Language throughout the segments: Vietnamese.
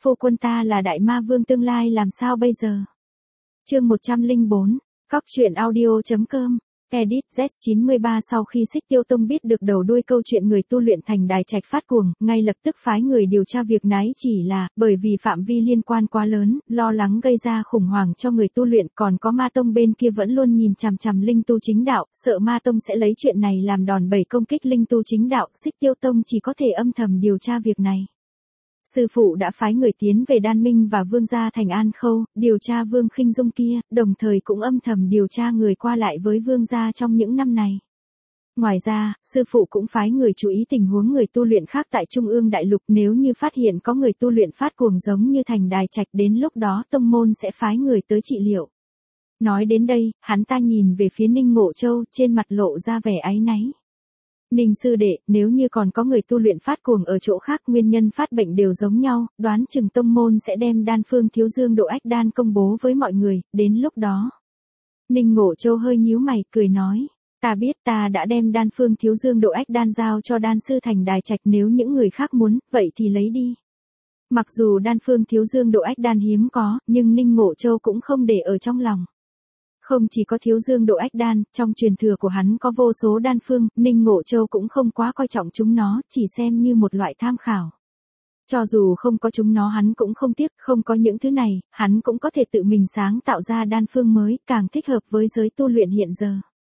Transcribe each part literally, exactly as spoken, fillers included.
phu quân ta là đại ma vương tương lai làm sao bây giờ? Chương một trăm lẻ bốn, Cóc truyện audio chấm com. Edit Z chín mươi ba. Sau khi Xích Tiêu Tông biết được đầu đuôi câu chuyện người tu luyện thành đài trạch phát cuồng, ngay lập tức phái người điều tra việc nái, chỉ là bởi vì phạm vi liên quan quá lớn, lo lắng gây ra khủng hoảng cho người tu luyện, còn có ma tông bên kia vẫn luôn nhìn chằm chằm linh tu chính đạo, sợ ma tông sẽ lấy chuyện này làm đòn bẩy công kích linh tu chính đạo. Xích Tiêu Tông chỉ có thể âm thầm điều tra việc này. Sư phụ đã phái người tiến về Đan Minh và Vương gia thành An Khâu, điều tra Vương Khinh Dung kia, đồng thời cũng âm thầm điều tra người qua lại với Vương gia trong những năm này. Ngoài ra, sư phụ cũng phái người chú ý tình huống người tu luyện khác tại Trung ương Đại Lục, nếu như phát hiện có người tu luyện phát cuồng giống như thành đài trạch, đến lúc đó tông môn sẽ phái người tới trị liệu. Nói đến đây, hắn ta nhìn về phía Ninh Ngộ Châu, trên mặt lộ ra vẻ áy náy. Ninh sư đệ, nếu như còn có người tu luyện phát cuồng ở chỗ khác, nguyên nhân phát bệnh đều giống nhau, đoán chừng tông môn sẽ đem đan phương thiếu dương độ ách đan công bố với mọi người, đến lúc đó. Ninh Ngộ Châu hơi nhíu mày, cười nói, ta biết, ta đã đem đan phương thiếu dương độ ách đan giao cho đan sư thành đài trạch, nếu những người khác muốn, vậy thì lấy đi. Mặc dù đan phương thiếu dương độ ách đan hiếm có, nhưng Ninh Ngộ Châu cũng không để ở trong lòng. Không chỉ có thiếu dương độ ách đan, trong truyền thừa của hắn có vô số đan phương, Ninh Ngộ Châu cũng không quá coi trọng chúng nó, chỉ xem như một loại tham khảo. Cho dù không có chúng nó hắn cũng không tiếc, không có những thứ này, hắn cũng có thể tự mình sáng tạo ra đan phương mới, càng thích hợp với giới tu luyện hiện giờ.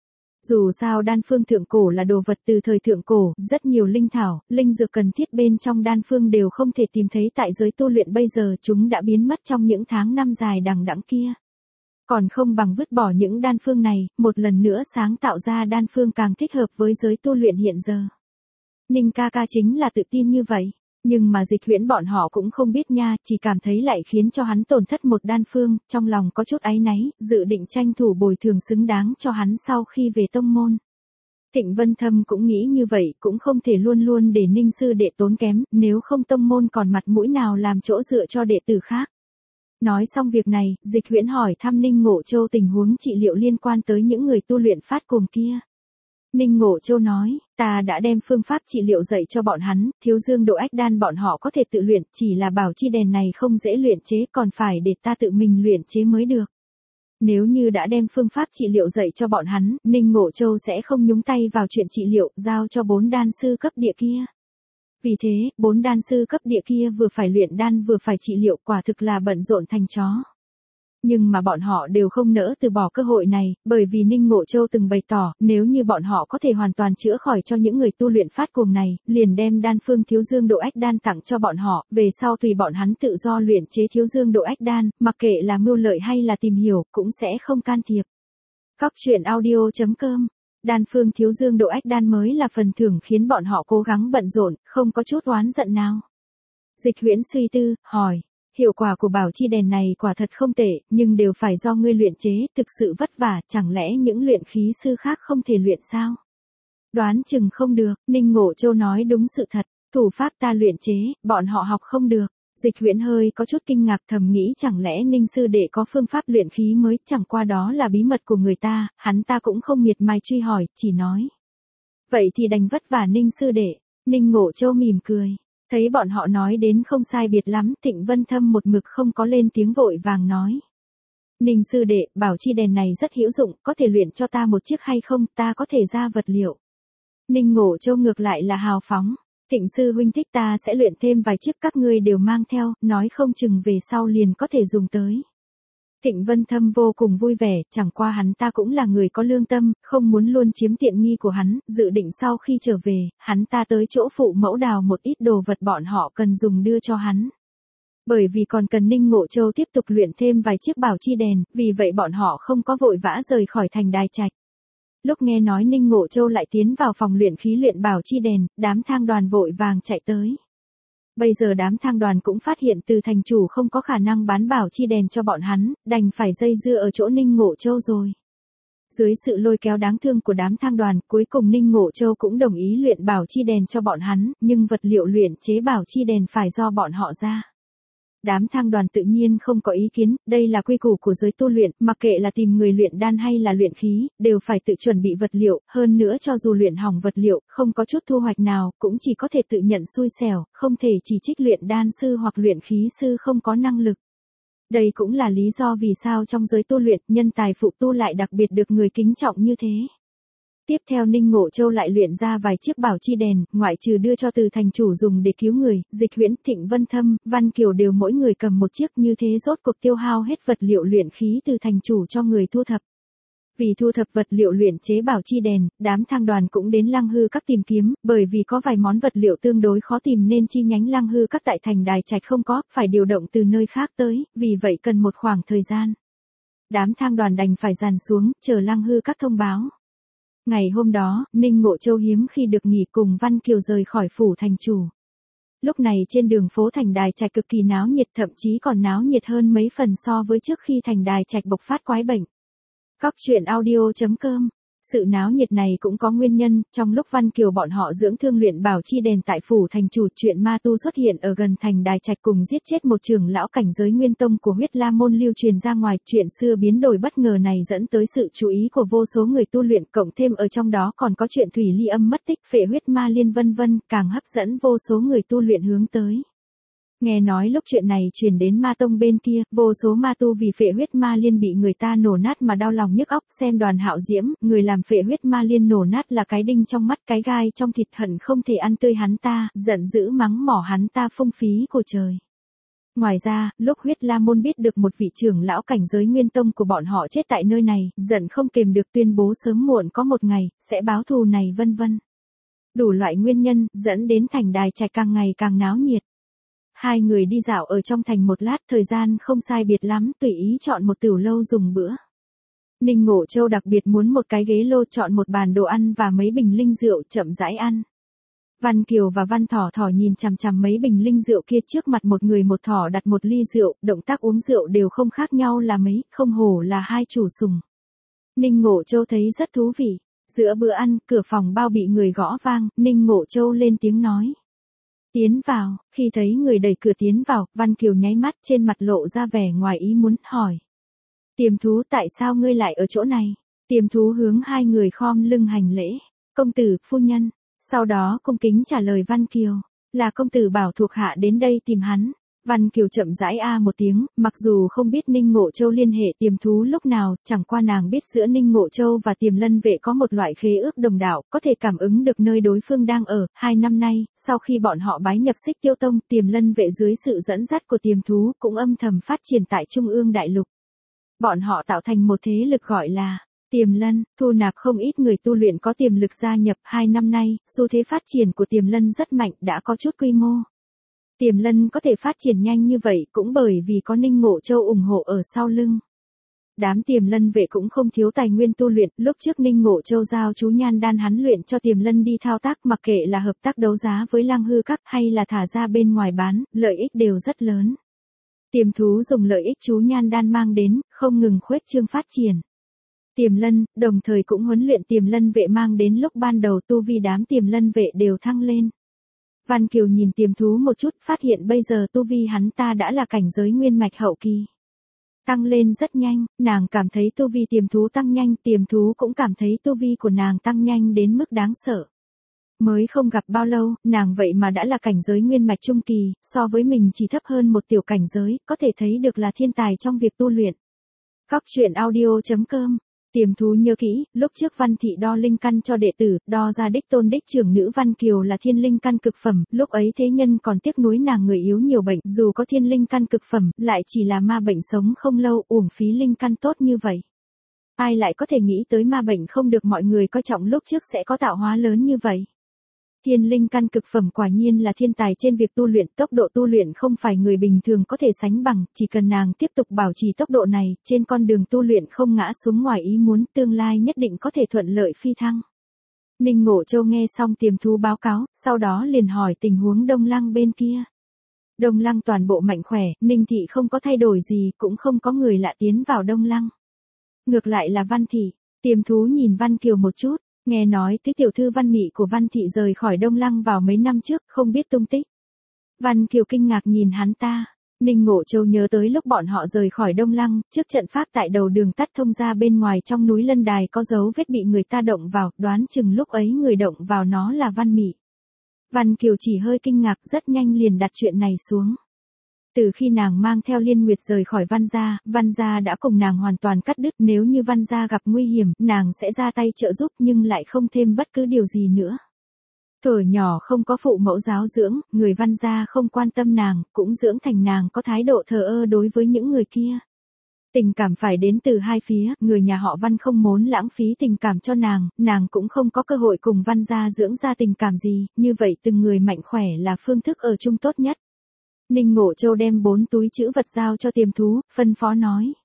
Dù sao đan phương thượng cổ là đồ vật từ thời thượng cổ, rất nhiều linh thảo, linh dược cần thiết bên trong đan phương đều không thể tìm thấy tại giới tu luyện bây giờ, chúng đã biến mất trong những tháng năm dài đằng đẵng kia. Còn không bằng vứt bỏ những đan phương này, một lần nữa sáng tạo ra đan phương càng thích hợp với giới tu luyện hiện giờ. Ninh ca ca chính là tự tin như vậy, nhưng mà Dịch Huyễn bọn họ cũng không biết nha, chỉ cảm thấy lại khiến cho hắn tổn thất một đan phương, trong lòng có chút áy náy, dự định tranh thủ bồi thường xứng đáng cho hắn sau khi về tông môn. Thịnh Vân Thâm cũng nghĩ như vậy, cũng không thể luôn luôn để Ninh sư đệ tốn kém, nếu không tông môn còn mặt mũi nào làm chỗ dựa cho đệ tử khác. Nói xong việc này, Dịch Huyễn hỏi thăm Ninh Ngộ Châu tình huống trị liệu liên quan tới những người tu luyện phát cuồng kia. Ninh Ngộ Châu nói, ta đã đem phương pháp trị liệu dạy cho bọn hắn, thiếu dương độ ách đan bọn họ có thể tự luyện, chỉ là bảo chi đèn này không dễ luyện chế, còn phải để ta tự mình luyện chế mới được. Nếu như đã đem phương pháp trị liệu dạy cho bọn hắn, Ninh Ngộ Châu sẽ không nhúng tay vào chuyện trị liệu, giao cho bốn đan sư cấp địa kia. Vì thế, bốn đan sư cấp địa kia vừa phải luyện đan vừa phải trị liệu, quả thực là bận rộn thành chó. Nhưng mà bọn họ đều không nỡ từ bỏ cơ hội này, bởi vì Ninh Ngộ Châu từng bày tỏ, nếu như bọn họ có thể hoàn toàn chữa khỏi cho những người tu luyện phát cuồng này, liền đem đan phương thiếu dương độ ách đan tặng cho bọn họ, về sau tùy bọn hắn tự do luyện chế thiếu dương độ ách đan, mặc kệ là mưu lợi hay là tìm hiểu, cũng sẽ không can thiệp. Cóc truyện audio chấm com. Đan phương thiếu dương độ ách đan mới là phần thưởng khiến bọn họ cố gắng bận rộn, không có chút oán giận nào. Dịch Huyễn suy tư, hỏi, hiệu quả của bảo chi đèn này quả thật không tệ, nhưng đều phải do ngươi luyện chế, thực sự vất vả, chẳng lẽ những luyện khí sư khác không thể luyện sao? Đoán chừng không được, Ninh Ngộ Châu nói đúng sự thật, thủ pháp ta luyện chế, bọn họ học không được. Dịch Huyễn hơi có chút kinh ngạc, thầm nghĩ chẳng lẽ Ninh sư đệ có phương pháp luyện khí mới, chẳng qua đó là bí mật của người ta, hắn ta cũng không miệt mài truy hỏi, chỉ nói. Vậy thì đành vất vả Ninh sư đệ. Ninh Ngộ Châu mỉm cười, thấy bọn họ nói đến không sai biệt lắm, Thịnh Vân Thâm một mực không có lên tiếng vội vàng nói. Ninh sư đệ, bảo chi đèn này rất hữu dụng, có thể luyện cho ta một chiếc hay không, ta có thể ra vật liệu. Ninh Ngộ Châu ngược lại là hào phóng. Thịnh sư huynh thích ta sẽ luyện thêm vài chiếc, các ngươi đều mang theo, nói không chừng về sau liền có thể dùng tới. Thịnh Vân Thâm vô cùng vui vẻ, chẳng qua hắn ta cũng là người có lương tâm, không muốn luôn chiếm tiện nghi của hắn, dự định sau khi trở về, hắn ta tới chỗ phụ mẫu đào một ít đồ vật bọn họ cần dùng đưa cho hắn. Bởi vì còn cần Ninh Ngộ Châu tiếp tục luyện thêm vài chiếc bảo chi đèn, vì vậy bọn họ không có vội vã rời khỏi thành đài trạch. Lúc nghe nói Ninh Ngộ Châu lại tiến vào phòng luyện khí luyện bảo chi đèn, đám thang đoàn vội vàng chạy tới. Bây giờ đám thang đoàn cũng phát hiện từ thành chủ không có khả năng bán bảo chi đèn cho bọn hắn, đành phải dây dưa ở chỗ Ninh Ngộ Châu rồi. Dưới sự lôi kéo đáng thương của đám thang đoàn, cuối cùng Ninh Ngộ Châu cũng đồng ý luyện bảo chi đèn cho bọn hắn, nhưng vật liệu luyện chế bảo chi đèn phải do bọn họ ra. Đám thang đoàn tự nhiên không có ý kiến, đây là quy củ của giới tu luyện, mặc kệ là tìm người luyện đan hay là luyện khí, đều phải tự chuẩn bị vật liệu, hơn nữa cho dù luyện hỏng vật liệu, không có chút thu hoạch nào, cũng chỉ có thể tự nhận xui xẻo, không thể chỉ trích luyện đan sư hoặc luyện khí sư không có năng lực. Đây cũng là lý do vì sao trong giới tu luyện, nhân tài phụ tu lại đặc biệt được người kính trọng như thế. Tiếp theo Ninh Ngộ Châu lại luyện ra vài chiếc bảo chi đèn, ngoại trừ đưa cho Từ thành chủ dùng để cứu người, Dịch Huyễn, Thịnh Vân Thâm, Văn Kiều đều mỗi người cầm một chiếc, như thế rốt cuộc tiêu hao hết vật liệu luyện khí Từ thành chủ cho người thu thập. Vì thu thập vật liệu luyện chế bảo chi đèn, đám thang đoàn cũng đến Lăng Hư Các tìm kiếm, bởi vì có vài món vật liệu tương đối khó tìm nên chi nhánh Lăng Hư Các tại thành Đài Trạch không có, phải điều động từ nơi khác tới, vì vậy cần một khoảng thời gian. Đám thang đoàn đành phải dàn xuống, chờ Lăng Hư Các thông báo. Ngày hôm đó, Ninh Ngộ Châu hiếm khi được nghỉ cùng Văn Kiều rời khỏi phủ thành chủ. Lúc này trên đường phố thành Đài Trạch cực kỳ náo nhiệt, thậm chí còn náo nhiệt hơn mấy phần so với trước khi thành Đài Trạch bộc phát quái bệnh. Cóc truyện audio chấm com. Sự náo nhiệt này cũng có nguyên nhân, trong lúc Văn Kiều bọn họ dưỡng thương luyện bảo chi đèn tại phủ thành chủ, chuyện ma tu xuất hiện ở gần thành Đài Trạch cùng giết chết một trưởng lão cảnh giới nguyên tông của Huyết La môn lưu truyền ra ngoài, chuyện xưa biến đổi bất ngờ này dẫn tới sự chú ý của vô số người tu luyện, cộng thêm ở trong đó còn có chuyện Thủy Ly Âm mất tích, Phệ Huyết Ma Liên vân vân, càng hấp dẫn vô số người tu luyện hướng tới. Nghe nói lúc chuyện này truyền đến ma tông bên kia, vô số ma tu vì Phệ Huyết Ma Liên bị người ta nổ nát mà đau lòng nhức óc, xem Đoàn Hạo Diễm, người làm Phệ Huyết Ma Liên nổ nát là cái đinh trong mắt, cái gai trong thịt, hận không thể ăn tươi hắn ta, giận dữ mắng mỏ hắn ta phung phí của trời. Ngoài ra, lúc Huyết La môn biết được một vị trưởng lão cảnh giới nguyên tông của bọn họ chết tại nơi này, giận không kềm được tuyên bố sớm muộn có một ngày, sẽ báo thù này vân vân. Đủ loại nguyên nhân, dẫn đến thành Đài Trạch càng ngày càng náo nhiệt. Hai người đi dạo ở trong thành một lát, thời gian không sai biệt lắm, tùy ý chọn một tửu lâu dùng bữa. Ninh Ngộ Châu đặc biệt muốn một cái ghế lô, chọn một bàn đồ ăn và mấy bình linh rượu, chậm rãi ăn. Văn Kiều và Văn Thỏ Thỏ nhìn chằm chằm mấy bình linh rượu kia, trước mặt một người một thỏ đặt một ly rượu, động tác uống rượu đều không khác nhau là mấy, không hổ là hai chủ sùng. Ninh Ngộ Châu thấy rất thú vị. Giữa bữa ăn, cửa phòng bao bị người gõ vang, Ninh Ngộ Châu lên tiếng nói. Tiến vào, khi thấy người đẩy cửa tiến vào, Văn Kiều nháy mắt, trên mặt lộ ra vẻ ngoài ý muốn, hỏi. Tiềm thú, tại sao ngươi lại ở chỗ này? Tiềm thú hướng hai người khom lưng hành lễ. Công tử, phu nhân. Sau đó cung kính trả lời Văn Kiều. Là công tử bảo thuộc hạ đến đây tìm hắn. Văn Kiều chậm rãi a một tiếng, mặc dù không biết Ninh Ngộ Châu liên hệ tiềm thú lúc nào, chẳng qua nàng biết giữa Ninh Ngộ Châu và Tiềm Lân Vệ có một loại khế ước đồng đạo, có thể cảm ứng được nơi đối phương đang ở. Hai năm nay, sau khi bọn họ bái nhập Xích Tiêu Tông, Tiềm Lân Vệ dưới sự dẫn dắt của tiềm thú cũng âm thầm phát triển tại Trung ương Đại Lục. Bọn họ tạo thành một thế lực gọi là Tiềm Lân, thu nạp không ít người tu luyện có tiềm lực gia nhập. Hai năm nay, xu thế phát triển của Tiềm Lân rất mạnh, đã có chút quy mô. Tiềm Lân có thể phát triển nhanh như vậy cũng bởi vì có Ninh Ngộ Châu ủng hộ ở sau lưng. Đám Tiềm Lân Vệ cũng không thiếu tài nguyên tu luyện, lúc trước Ninh Ngộ Châu giao chú nhan đan hắn luyện cho Tiềm Lân đi thao tác, mặc kệ là hợp tác đấu giá với Lăng Hư Các hay là thả ra bên ngoài bán, lợi ích đều rất lớn. Tiềm thú dùng lợi ích chú nhan đan mang đến, không ngừng khuếch trương phát triển. Tiềm Lân, đồng thời cũng huấn luyện Tiềm Lân Vệ mang đến lúc ban đầu tu vi đám Tiềm Lân Vệ đều thăng lên. Văn Kiều nhìn tiềm thú một chút, phát hiện bây giờ tu vi hắn ta đã là cảnh giới nguyên mạch hậu kỳ. Tăng lên rất nhanh, nàng cảm thấy tu vi tiềm thú tăng nhanh, tiềm thú cũng cảm thấy tu vi của nàng tăng nhanh đến mức đáng sợ. Mới không gặp bao lâu, nàng vậy mà đã là cảnh giới nguyên mạch trung kỳ, so với mình chỉ thấp hơn một tiểu cảnh giới, có thể thấy được là thiên tài trong việc tu luyện. Cóc truyện audio chấm com. Tiềm thú nhớ kỹ, lúc trước Văn Thị đo linh căn cho đệ tử, đo ra đích tôn đích trưởng nữ Văn Kiều là thiên linh căn cực phẩm, lúc ấy thế nhân còn tiếc nuối nàng người yếu nhiều bệnh, dù có thiên linh căn cực phẩm, lại chỉ là ma bệnh sống không lâu, uổng phí linh căn tốt như vậy. Ai lại có thể nghĩ tới ma bệnh không được mọi người coi trọng lúc trước sẽ có tạo hóa lớn như vậy. Thiên linh căn cực phẩm quả nhiên là thiên tài trên việc tu luyện, tốc độ tu luyện không phải người bình thường có thể sánh bằng, chỉ cần nàng tiếp tục bảo trì tốc độ này, trên con đường tu luyện không ngã xuống ngoài ý muốn, tương lai nhất định có thể thuận lợi phi thăng. Ninh Ngộ Châu nghe xong tiềm thú báo cáo, sau đó liền hỏi tình huống Đông Lăng bên kia. Đông Lăng toàn bộ mạnh khỏe, Ninh Thị không có thay đổi gì, cũng không có người lạ tiến vào Đông Lăng. Ngược lại là Văn Thị, tiềm thú nhìn Văn Kiều một chút. Nghe nói tứ tiểu thư Văn Mị của Văn Thị rời khỏi Đông Lăng vào mấy năm trước, không biết tung tích. Văn Kiều kinh ngạc nhìn hắn ta. Ninh Ngộ Châu nhớ tới lúc bọn họ rời khỏi Đông Lăng, trước trận pháp tại đầu đường tắt thông ra bên ngoài trong núi Lân Đài có dấu vết bị người ta động vào, đoán chừng lúc ấy người động vào nó là Văn Mị. Văn Kiều chỉ hơi kinh ngạc, rất nhanh liền đặt chuyện này xuống. Từ khi nàng mang theo Liên Nguyệt rời khỏi Văn gia, Văn gia đã cùng nàng hoàn toàn cắt đứt, nếu như Văn gia gặp nguy hiểm, nàng sẽ ra tay trợ giúp nhưng lại không thêm bất cứ điều gì nữa. Thuở nhỏ không có phụ mẫu giáo dưỡng, người Văn gia không quan tâm nàng, cũng dưỡng thành nàng có thái độ thờ ơ đối với những người kia. Tình cảm phải đến từ hai phía, người nhà họ Văn không muốn lãng phí tình cảm cho nàng, nàng cũng không có cơ hội cùng Văn gia dưỡng ra tình cảm gì, như vậy từng người mạnh khỏe là phương thức ở chung tốt nhất. Ninh Ngộ Châu đem bốn túi trữ vật giao cho Tiềm Thú, phân phó nói.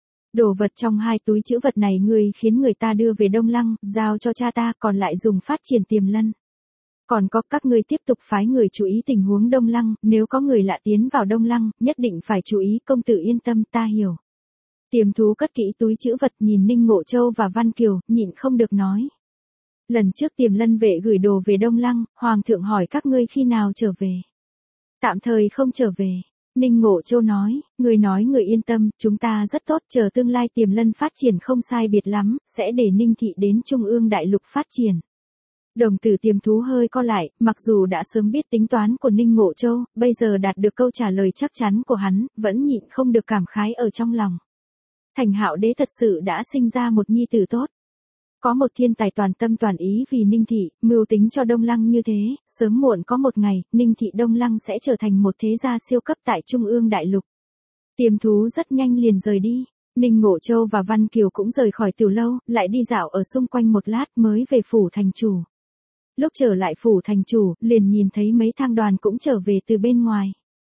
Đồ vật trong hai túi trữ vật này ngươi khiến người ta đưa về Đông Lăng, giao cho cha ta, còn lại dùng phát triển Tiềm Lân. Còn có các ngươi tiếp tục phái người chú ý tình huống Đông Lăng, nếu có người lạ tiến vào Đông Lăng, nhất định phải chú ý, công tử yên tâm, ta hiểu. Tiềm Thú cất kỹ túi trữ vật nhìn Ninh Ngộ Châu và Văn Kiều, nhịn không được nói. Lần trước Tiềm Lân vệ gửi đồ về Đông Lăng, Hoàng thượng hỏi các ngươi khi nào trở về. Tạm thời không trở về. Ninh Ngộ Châu nói, người nói người yên tâm, chúng ta rất tốt, chờ tương lai Tiềm Lân phát triển không sai biệt lắm, sẽ để Ninh thị đến Trung ương đại lục phát triển. Đồng tử Tiềm Thú hơi co lại, mặc dù đã sớm biết tính toán của Ninh Ngộ Châu, bây giờ đạt được câu trả lời chắc chắn của hắn, vẫn nhịn không được cảm khái ở trong lòng. Thành Hạo Đế thật sự đã sinh ra một nhi tử tốt. Có một thiên tài toàn tâm toàn ý vì Ninh thị, mưu tính cho Đông Lăng như thế, sớm muộn có một ngày, Ninh thị Đông Lăng sẽ trở thành một thế gia siêu cấp tại Trung ương đại lục. Tiềm Thú rất nhanh liền rời đi. Ninh Ngộ Châu và Văn Kiều cũng rời khỏi tiểu lâu, lại đi dạo ở xung quanh một lát mới về phủ thành chủ. Lúc trở lại phủ thành chủ, liền nhìn thấy mấy thang đoàn cũng trở về từ bên ngoài.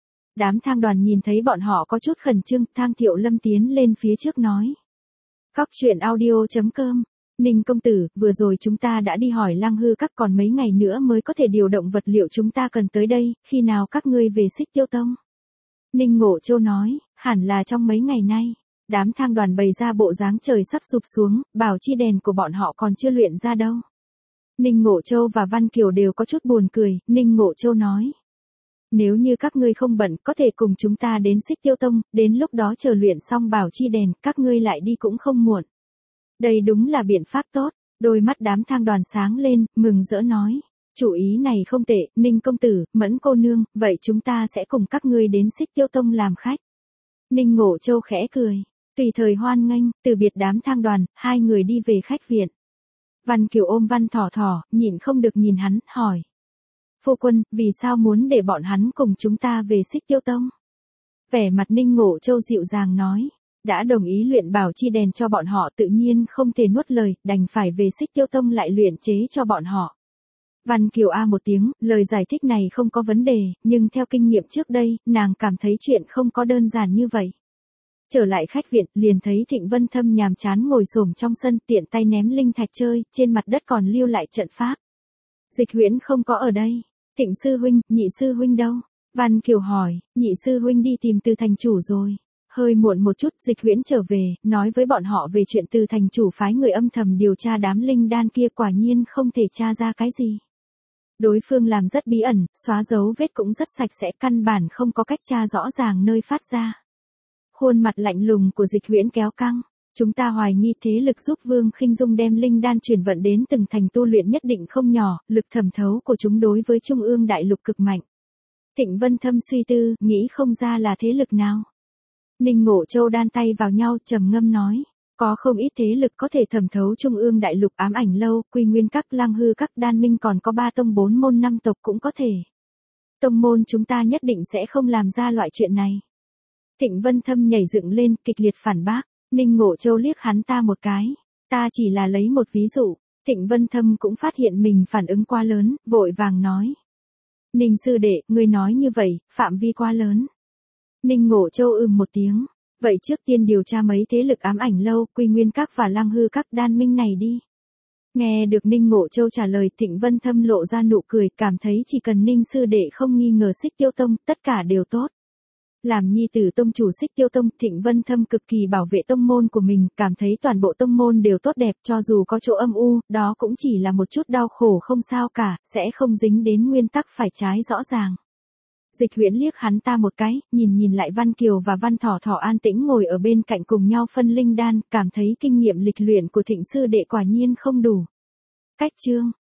Đám thang đoàn nhìn thấy bọn họ có chút khẩn trương, Thang Thiệu Lâm tiến lên phía trước nói. Cóc truyện audio chấm com. Ninh công tử, vừa rồi chúng ta đã đi hỏi Lăng Hư các, còn mấy ngày nữa mới có thể điều động vật liệu chúng ta cần tới đây, khi nào các ngươi về Xích Tiêu Tông? Ninh Ngộ Châu nói, hẳn là trong mấy ngày nay. Đám thang đoàn bày ra bộ dáng trời sắp sụp xuống, bảo chi đèn của bọn họ còn chưa luyện ra đâu. Ninh Ngộ Châu và Văn Kiều đều có chút buồn cười, Ninh Ngộ Châu nói. Nếu như các ngươi không bận, có thể cùng chúng ta đến Xích Tiêu Tông, đến lúc đó chờ luyện xong bảo chi đèn, các ngươi lại đi cũng không muộn. Đây đúng là biện pháp tốt, đôi mắt đám thang đoàn sáng lên, mừng rỡ nói. Chủ ý này không tệ, Ninh công tử, Mẫn cô nương, vậy chúng ta sẽ cùng các ngươi đến Xích Tiêu Tông làm khách. Ninh Ngộ Châu khẽ cười, tùy thời hoan nghênh, từ biệt đám thang đoàn, hai người đi về khách viện. Văn Kiều ôm Văn Thỏ Thỏ, nhịn không được nhìn hắn, hỏi. Phu quân, vì sao muốn để bọn hắn cùng chúng ta về Xích Tiêu Tông? Vẻ mặt Ninh Ngộ Châu dịu dàng nói. Đã đồng ý luyện bảo chi đèn cho bọn họ, tự nhiên không thể nuốt lời, đành phải về Xích Tiêu Tông lại luyện chế cho bọn họ. Văn Kiều a một tiếng, lời giải thích này không có vấn đề, nhưng theo kinh nghiệm trước đây, nàng cảm thấy chuyện không có đơn giản như vậy. Trở lại khách viện, liền thấy Thịnh Vân Thâm nhàm chán ngồi xổm trong sân, tiện tay ném linh thạch chơi, trên mặt đất còn lưu lại trận pháp. Dịch Huyễn không có ở đây. Thịnh sư huynh, Nhị sư huynh đâu? Văn Kiều hỏi, Nhị sư huynh đi tìm Từ thành chủ rồi. Hơi muộn một chút, Dịch Huyễn trở về, nói với bọn họ về chuyện Từ thành chủ phái người âm thầm điều tra đám linh đan kia, quả nhiên không thể tra ra cái gì. Đối phương làm rất bí ẩn, xóa dấu vết cũng rất sạch sẽ, căn bản không có cách tra rõ ràng nơi phát ra. Khuôn mặt lạnh lùng của Dịch Huyễn kéo căng. Chúng ta hoài nghi thế lực giúp Vương Khinh Dung đem linh đan chuyển vận đến từng thành tu luyện nhất định không nhỏ, lực thẩm thấu của chúng đối với Trung ương đại lục cực mạnh. Thịnh Vân Thâm suy tư, nghĩ không ra là thế lực nào. Ninh Ngộ Châu đan tay vào nhau, trầm ngâm nói. Có không ít thế lực có thể thẩm thấu Trung ương đại lục, Ám Ảnh Lâu, Quy Nguyên Các, Lăng Hư Các, Đan Minh, còn có ba tông bốn môn năm tộc cũng có thể. Tông môn chúng ta nhất định sẽ không làm ra loại chuyện này. Thịnh Vân Thâm nhảy dựng lên, kịch liệt phản bác. Ninh Ngộ Châu liếc hắn ta một cái. Ta chỉ là lấy một ví dụ. Thịnh Vân Thâm cũng phát hiện mình phản ứng quá lớn, vội vàng nói. Ninh sư đệ, ngươi nói như vậy, phạm vi quá lớn. Ninh Ngộ Châu ừm một tiếng. Vậy trước tiên điều tra mấy thế lực Ám Ảnh Lâu, Quy Nguyên Các và Lăng Hư Các, Đan Minh này đi. Nghe được Ninh Ngộ Châu trả lời, Thịnh Vân Thâm lộ ra nụ cười, cảm thấy chỉ cần Ninh sư đệ không nghi ngờ Xích Tiêu Tông, tất cả đều tốt. Làm nhi tử tông chủ Xích Tiêu Tông, Thịnh Vân Thâm cực kỳ bảo vệ tông môn của mình, cảm thấy toàn bộ tông môn đều tốt đẹp, cho dù có chỗ âm u, đó cũng chỉ là một chút đau khổ không sao cả, sẽ không dính đến nguyên tắc phải trái rõ ràng. Dịch Huyễn liếc hắn ta một cái, nhìn nhìn lại Văn Kiều và Văn Thỏ Thỏ an tĩnh ngồi ở bên cạnh cùng nhau phân linh đan, cảm thấy kinh nghiệm lịch luyện của Thịnh sư đệ quả nhiên không đủ. Cách chương